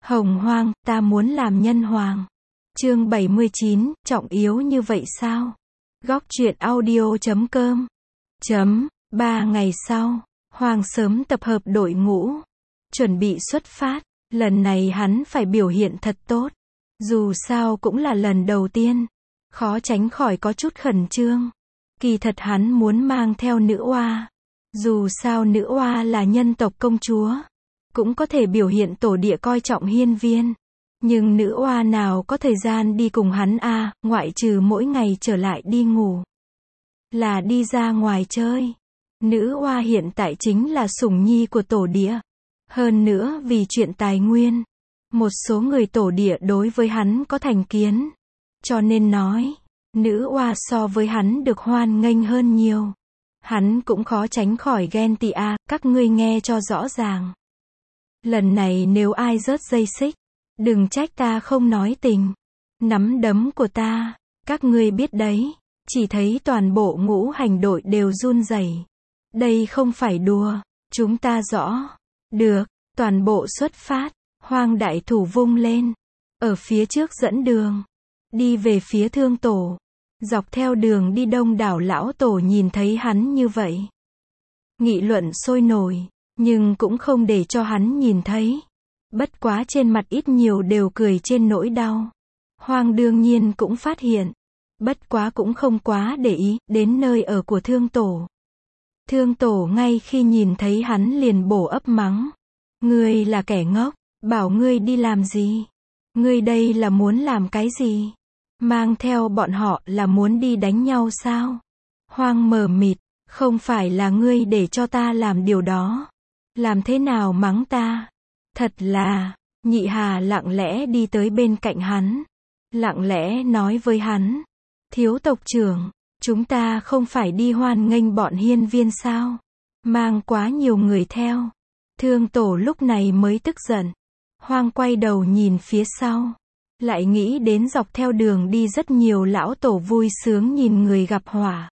Hồng Hoang, ta muốn làm nhân hoàng. Chương 79, trọng yếu như vậy sao? Góc truyện audio.com. 3 ngày sau, Hoàng sớm tập hợp đội ngũ, chuẩn bị xuất phát. Lần này hắn phải biểu hiện thật tốt. Dù sao cũng là lần đầu tiên, khó tránh khỏi có chút khẩn trương. Kỳ thật hắn muốn mang theo nữ oa. Dù sao nữ oa là nhân tộc công chúa, cũng có thể biểu hiện tổ địa coi trọng hiên viên. Nhưng nữ oa nào có thời gian đi cùng hắn a, ngoại trừ mỗi ngày trở lại đi ngủ, là đi ra ngoài chơi. Nữ oa hiện tại chính là sủng nhi của tổ địa. Hơn nữa vì chuyện tài nguyên, một số người tổ địa đối với hắn có thành kiến. Cho nên nói, nữ oa so với hắn được hoan nghênh hơn nhiều. Hắn cũng khó tránh khỏi ghen tị a, các ngươi nghe cho rõ ràng. Lần này nếu ai rớt dây xích, đừng trách ta không nói tình. Nắm đấm của ta, các ngươi biết đấy. Chỉ thấy toàn bộ ngũ hành đội đều run rẩy. Đây không phải đùa, chúng ta rõ. Được, toàn bộ xuất phát. Hoang đại thủ vung lên, ở phía trước dẫn đường, đi về phía thương tổ. Dọc theo đường đi đông đảo lão tổ nhìn thấy hắn như vậy, nghị luận sôi nổi, nhưng cũng không để cho hắn nhìn thấy. Bất quá trên mặt ít nhiều đều cười trên nỗi đau. Hoang đương nhiên cũng phát hiện, bất quá cũng không quá để ý. Đến nơi ở của thương tổ, thương tổ ngay khi nhìn thấy hắn liền bổ ấp mắng. Ngươi là kẻ ngốc, bảo ngươi đi làm gì? Ngươi đây là muốn làm cái gì? Mang theo bọn họ là muốn đi đánh nhau sao? Hoang mờ mịt, không phải là ngươi để cho ta làm điều đó. Làm thế nào mắng ta? Thật là, Nhị Hà lặng lẽ đi tới bên cạnh hắn, lặng lẽ nói với hắn. Thiếu tộc trưởng, chúng ta không phải đi hoan nghênh bọn hiên viên sao? Mang quá nhiều người theo. Thương tổ lúc này mới tức giận. Hoang quay đầu nhìn phía sau, lại nghĩ đến dọc theo đường đi rất nhiều lão tổ vui sướng nhìn người gặp họa.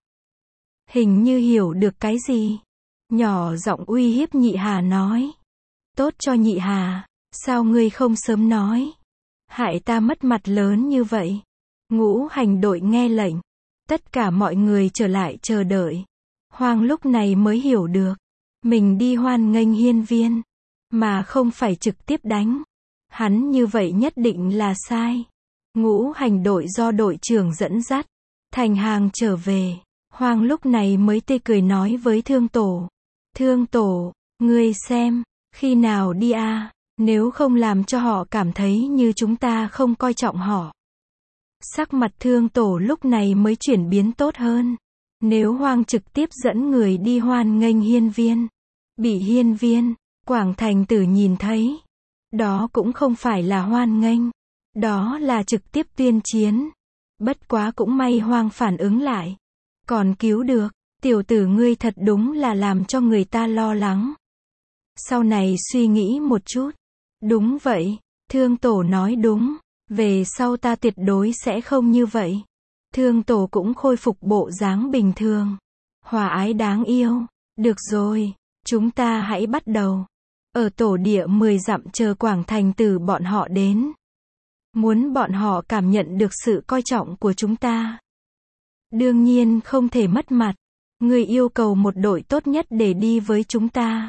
Hình như hiểu được cái gì, nhỏ giọng uy hiếp Nhị Hà nói. Tốt cho Nhị Hà, sao ngươi không sớm nói? Hại ta mất mặt lớn như vậy. Ngũ hành đội nghe lệnh, tất cả mọi người trở lại chờ đợi. Hoang lúc này mới hiểu được, mình đi hoan nghênh hiên viên, mà không phải trực tiếp đánh. Hắn như vậy nhất định là sai. Ngũ hành đội do đội trưởng dẫn dắt, thành hàng trở về. Hoang lúc này mới tươi cười nói với thương tổ. Thương tổ, ngươi xem, khi nào đi a? Nếu không làm cho họ cảm thấy như chúng ta không coi trọng họ. Sắc mặt thương tổ lúc này mới chuyển biến tốt hơn. Nếu Hoang trực tiếp dẫn người đi hoan nghênh hiên viên, bị hiên viên, Quảng Thành Tử nhìn thấy, đó cũng không phải là hoan nghênh, đó là trực tiếp tuyên chiến. Bất quá cũng may Hoang phản ứng lại, còn cứu được. Tiểu tử ngươi thật đúng là làm cho người ta lo lắng. Sau này suy nghĩ một chút. Đúng vậy, thương tổ nói đúng, về sau ta tuyệt đối sẽ không như vậy. Thương tổ cũng khôi phục bộ dáng bình thường, hòa ái đáng yêu. Được rồi, chúng ta hãy bắt đầu. Ở tổ địa 10 dặm chờ Quảng Thành Tử bọn họ đến. Muốn bọn họ cảm nhận được sự coi trọng của chúng ta. Đương nhiên không thể mất mặt. Người yêu cầu một đội tốt nhất để đi với chúng ta.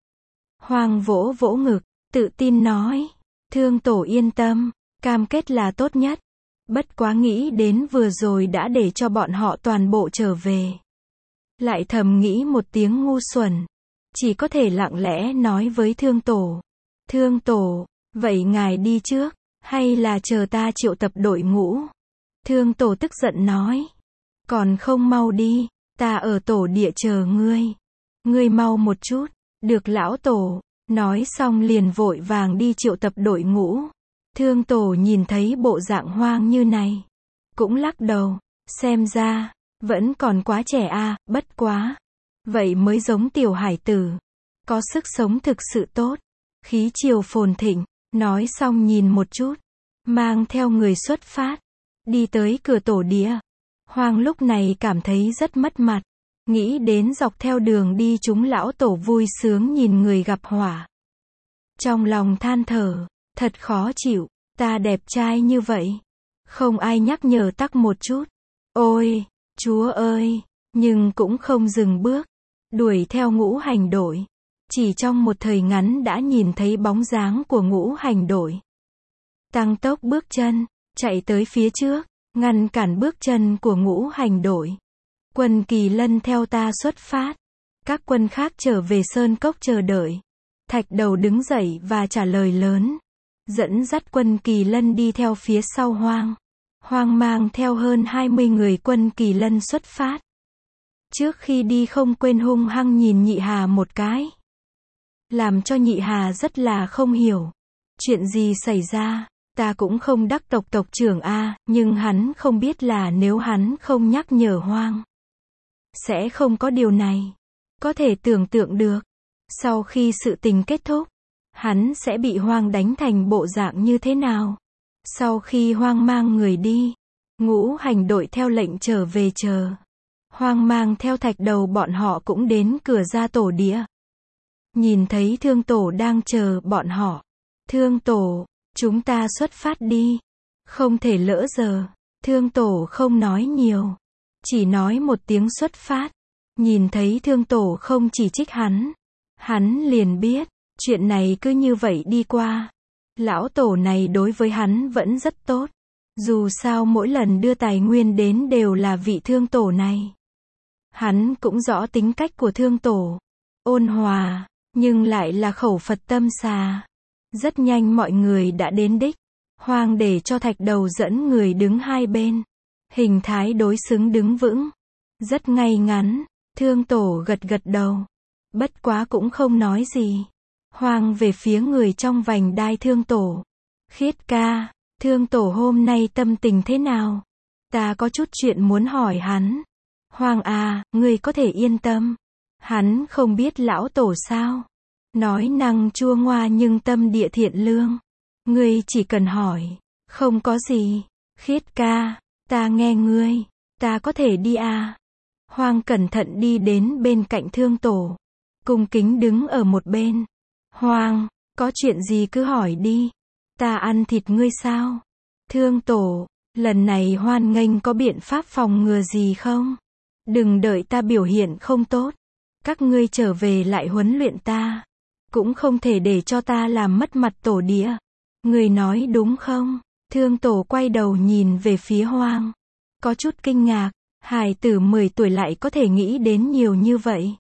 Hoang vỗ vỗ ngực, tự tin nói. Thương tổ yên tâm, cam kết là tốt nhất. Bất quá nghĩ đến vừa rồi đã để cho bọn họ toàn bộ trở về. Lại thầm nghĩ một tiếng ngu xuẩn. Chỉ có thể lặng lẽ nói với thương tổ. Thương tổ, vậy ngài đi trước, hay là chờ ta triệu tập đội ngũ? Thương tổ tức giận nói. Còn không mau đi, ta ở tổ địa chờ ngươi. Ngươi mau một chút. Được lão tổ. Nói xong liền vội vàng đi triệu tập đội ngũ. Thương tổ nhìn thấy bộ dạng Hoang như này, cũng lắc đầu. Xem ra, vẫn còn quá trẻ a, bất quá. Vậy mới giống tiểu hải tử. Có sức sống thực sự tốt. Khí chiều phồn thịnh. Nói xong nhìn một chút, mang theo người xuất phát. Đi tới cửa tổ địa. Hoang lúc này cảm thấy rất mất mặt. Nghĩ đến dọc theo đường đi chúng lão tổ vui sướng nhìn người gặp họa. Trong lòng than thở, Thật khó chịu, ta đẹp trai như vậy. Không ai nhắc nhở tắc một chút. Ôi, Chúa ơi, nhưng cũng không dừng bước. Đuổi theo Ngũ Hành Đội. Chỉ trong một thời ngắn đã nhìn thấy bóng dáng của Ngũ Hành Đội. Tăng tốc bước chân, chạy tới phía trước, ngăn cản bước chân của Ngũ Hành Đội. Quân Kỳ Lân theo ta xuất phát. Các quân khác trở về Sơn Cốc chờ đợi. Thạch Đầu đứng dậy và trả lời lớn. Dẫn dắt quân Kỳ Lân đi theo phía sau Hoang. Hoang mang theo hơn 20 người quân Kỳ Lân xuất phát. Trước khi đi không quên hung hăng nhìn Nhị Hà một cái. Làm cho Nhị Hà rất là không hiểu. Chuyện gì xảy ra, ta cũng không đắc tội tộc trưởng a, nhưng hắn không biết là nếu hắn không nhắc nhở Hoang, sẽ không có điều này. Có thể tưởng tượng được, sau khi sự tình kết thúc, hắn sẽ bị Hoang đánh thành bộ dạng như thế nào. Sau khi Hoang mang người đi, Ngũ Hành Đội theo lệnh trở về chờ. Hoang mang theo Thạch Đầu bọn họ cũng đến cửa ra tổ địa. Nhìn thấy Thương Tổ đang chờ bọn họ. Thương Tổ, chúng ta xuất phát đi. Không thể lỡ giờ. Thương Tổ không nói nhiều. Chỉ nói một tiếng xuất phát. Nhìn thấy Thương Tổ không chỉ trích hắn. Hắn liền biết, chuyện này cứ như vậy đi qua. Lão Tổ này đối với hắn vẫn rất tốt. Dù sao mỗi lần đưa tài nguyên đến đều là vị Thương Tổ này. Hắn cũng rõ tính cách của Thương Tổ. Ôn hòa, nhưng lại là khẩu Phật tâm xà. Rất nhanh mọi người đã đến đích. Hoang để cho Thạch Đầu dẫn người đứng hai bên. Hình thái đối xứng đứng vững. Rất ngay ngắn. Thương Tổ gật gật đầu. Bất quá cũng không nói gì. Hoang về phía người trong vành đai Thương Tổ. Khiết ca, Thương Tổ hôm nay tâm tình thế nào? Ta có chút chuyện muốn hỏi hắn. Hoang à, ngươi có thể yên tâm. Hắn không biết lão tổ sao. Nói năng chua ngoa nhưng tâm địa thiện lương. Ngươi chỉ cần hỏi. Không có gì. Khiết ca, ta nghe ngươi. Ta có thể đi à? Hoang cẩn thận đi đến bên cạnh Thương Tổ. Cung kính đứng ở một bên. Hoang, có chuyện gì cứ hỏi đi. Ta ăn thịt ngươi sao? Thương Tổ, lần này hoan nghênh có biện pháp phòng ngừa gì không? Đừng đợi ta biểu hiện không tốt. Các ngươi trở về lại huấn luyện ta. Cũng không thể để cho ta làm mất mặt tổ địa. Ngươi nói đúng không? Thương Tổ quay đầu nhìn về phía Hoang. Có chút kinh ngạc. Hài tử 10 tuổi lại có thể nghĩ đến nhiều như vậy.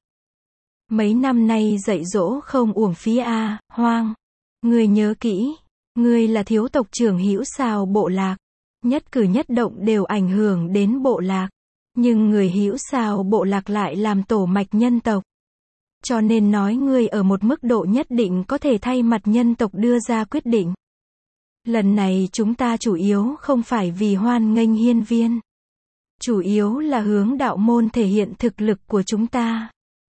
Mấy năm nay dạy dỗ không uổng phí à, Hoang. Ngươi nhớ kỹ. Ngươi là thiếu tộc trưởng Hữu Sào bộ lạc. Nhất cử nhất động đều ảnh hưởng đến bộ lạc. Nhưng người Hữu Sào bộ lạc lại làm tổ mạch nhân tộc. Cho nên nói ngươi ở một mức độ nhất định có thể thay mặt nhân tộc đưa ra quyết định. Lần này chúng ta chủ yếu không phải vì hoan nghênh hiên viên. Chủ yếu là hướng đạo môn thể hiện thực lực của chúng ta.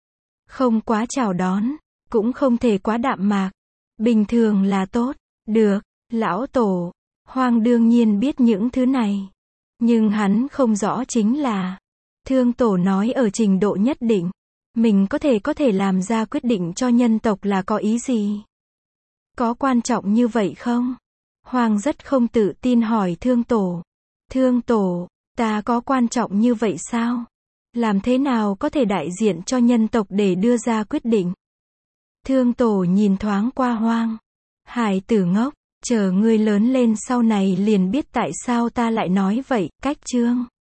Không quá chào đón, cũng không thể quá đạm mạc. Bình thường là tốt. Được, lão tổ. Hoang đương nhiên biết những thứ này. Nhưng hắn không rõ chính là. Thương Tổ nói ở trình độ nhất định. Mình có thể làm ra quyết định cho nhân tộc là có ý gì? Có quan trọng như vậy không? Hoang rất không tự tin hỏi Thương Tổ. Thương Tổ, ta có quan trọng như vậy sao? Làm thế nào có thể đại diện cho nhân tộc để đưa ra quyết định? Thương Tổ nhìn thoáng qua Hoang. Hải tử ngốc, chờ ngươi lớn lên sau này liền biết tại sao ta lại nói vậy. Cách chương